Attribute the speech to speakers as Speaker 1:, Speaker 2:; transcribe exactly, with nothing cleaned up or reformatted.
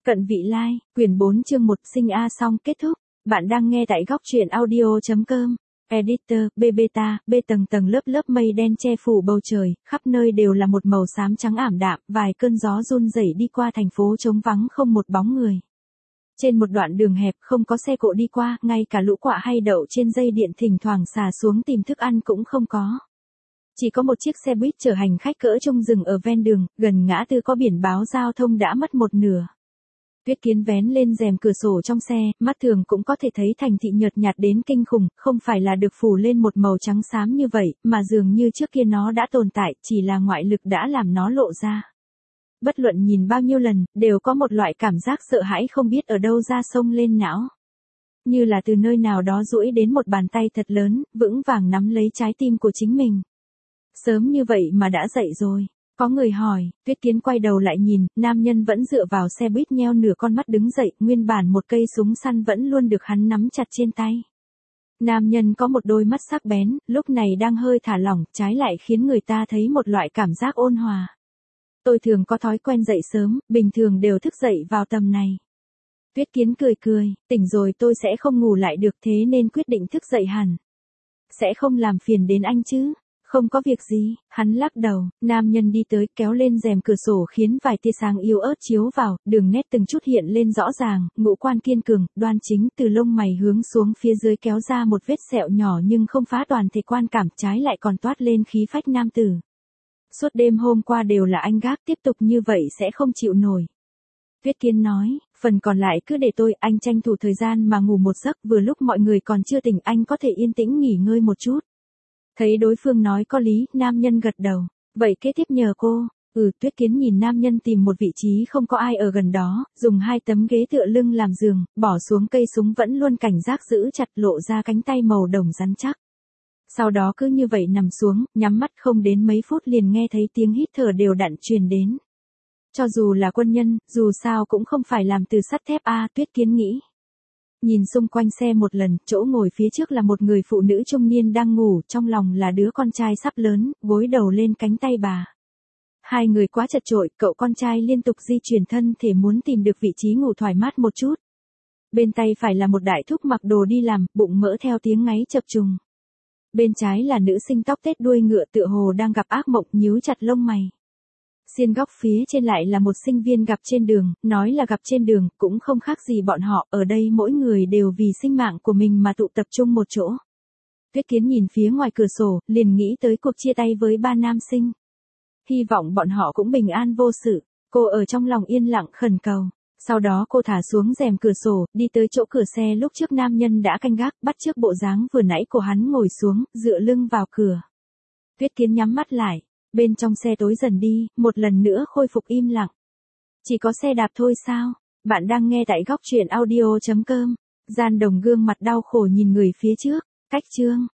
Speaker 1: Cận vị lai, quyển bốn chương một sinh A xong kết thúc. Bạn đang nghe tại góc truyện audio.com. Editor, B beta, B tầng tầng lớp lớp mây đen che phủ bầu trời, khắp nơi đều là một màu xám trắng ảm đạm, vài cơn gió run rẩy đi qua thành phố trống vắng không một bóng người. Trên một đoạn đường hẹp không có xe cộ đi qua, ngay cả lũ quạ hay đậu trên dây điện thỉnh thoảng xà xuống tìm thức ăn cũng không có. Chỉ có một chiếc xe buýt chở hành khách cỡ trung dừng ở ven đường, gần ngã tư có biển báo giao thông đã mất một nửa. Tuyết Kiến vén lên rèm cửa sổ trong xe, mắt thường cũng có thể thấy thành thị nhợt nhạt đến kinh khủng, không phải là được phủ lên một màu trắng xám như vậy, mà dường như trước kia nó đã tồn tại, chỉ là ngoại lực đã làm nó lộ ra. Bất luận nhìn bao nhiêu lần, đều có một loại cảm giác sợ hãi không biết ở đâu ra sông lên não. Như là từ nơi nào đó duỗi đến một bàn tay thật lớn, vững vàng nắm lấy trái tim của chính mình. Sớm như vậy mà đã dậy rồi. Có người hỏi, Tuyết Kiến quay đầu lại nhìn, nam nhân vẫn dựa vào xe buýt nheo nửa con mắt đứng dậy, nguyên bản một cây súng săn vẫn luôn được hắn nắm chặt trên tay. Nam nhân có một đôi mắt sắc bén, lúc này đang hơi thả lỏng, trái lại khiến người ta thấy một loại cảm giác ôn hòa. Tôi thường có thói quen dậy sớm, bình thường đều thức dậy vào tầm này. Tuyết Kiến cười cười, tỉnh rồi tôi sẽ không ngủ lại được thế nên quyết định thức dậy hẳn. Sẽ không làm phiền đến anh chứ? Không có việc gì, hắn lắc đầu, nam nhân đi tới kéo lên rèm cửa sổ khiến vài tia sáng yếu ớt chiếu vào, đường nét từng chút hiện lên rõ ràng, ngũ quan kiên cường, đoan chính từ lông mày hướng xuống phía dưới kéo ra một vết sẹo nhỏ nhưng không phá toàn thể quan cảm, trái lại còn toát lên khí phách nam tử. Suốt đêm hôm qua đều là anh gác, tiếp tục như vậy sẽ không chịu nổi. Tuyết Kiến nói, phần còn lại cứ để tôi, anh tranh thủ thời gian mà ngủ một giấc, vừa lúc mọi người còn chưa tỉnh anh có thể yên tĩnh nghỉ ngơi một chút. Thấy đối phương nói có lý, nam nhân gật đầu. Vậy kế tiếp nhờ cô. Ừ, Tuyết Kiến nhìn nam nhân tìm một vị trí không có ai ở gần đó, dùng hai tấm ghế tựa lưng làm giường, bỏ xuống cây súng vẫn luôn cảnh giác giữ chặt lộ ra cánh tay màu đồng rắn chắc. Sau đó cứ như vậy nằm xuống, nhắm mắt không đến mấy phút liền nghe thấy tiếng hít thở đều đặn truyền đến. Cho dù là quân nhân, dù sao cũng không phải làm từ sắt thép a, Tuyết Kiến nghĩ. Nhìn xung quanh xe một lần, chỗ ngồi phía trước là một người phụ nữ trung niên đang ngủ, trong lòng là đứa con trai sắp lớn, gối đầu lên cánh tay bà. Hai người quá chật chội, cậu con trai liên tục di chuyển thân thể muốn tìm được vị trí ngủ thoải mát một chút. Bên tay phải là một đại thúc mặc đồ đi làm, bụng mỡ theo tiếng ngáy chập trùng. Bên trái là nữ sinh tóc tết đuôi ngựa tựa hồ đang gặp ác mộng nhíu chặt lông mày. Xiên góc phía trên lại là một sinh viên gặp trên đường, nói là gặp trên đường, cũng không khác gì bọn họ, ở đây mỗi người đều vì sinh mạng của mình mà tụ tập trung một chỗ. Tuyết Kiến nhìn phía ngoài cửa sổ, liền nghĩ tới cuộc chia tay với ba nam sinh. Hy vọng bọn họ cũng bình an vô sự, cô ở trong lòng yên lặng khẩn cầu. Sau đó cô thả xuống rèm cửa sổ, đi tới chỗ cửa xe lúc trước nam nhân đã canh gác, bắt chước bộ dáng vừa nãy của hắn ngồi xuống, dựa lưng vào cửa. Tuyết Kiến nhắm mắt lại. Bên trong xe tối dần đi, một lần nữa khôi phục im lặng. Chỉ có xe đạp thôi sao? Bạn đang nghe tại góc truyện audio.com. Gian Đồng gương mặt đau khổ nhìn người phía trước. Cách chương.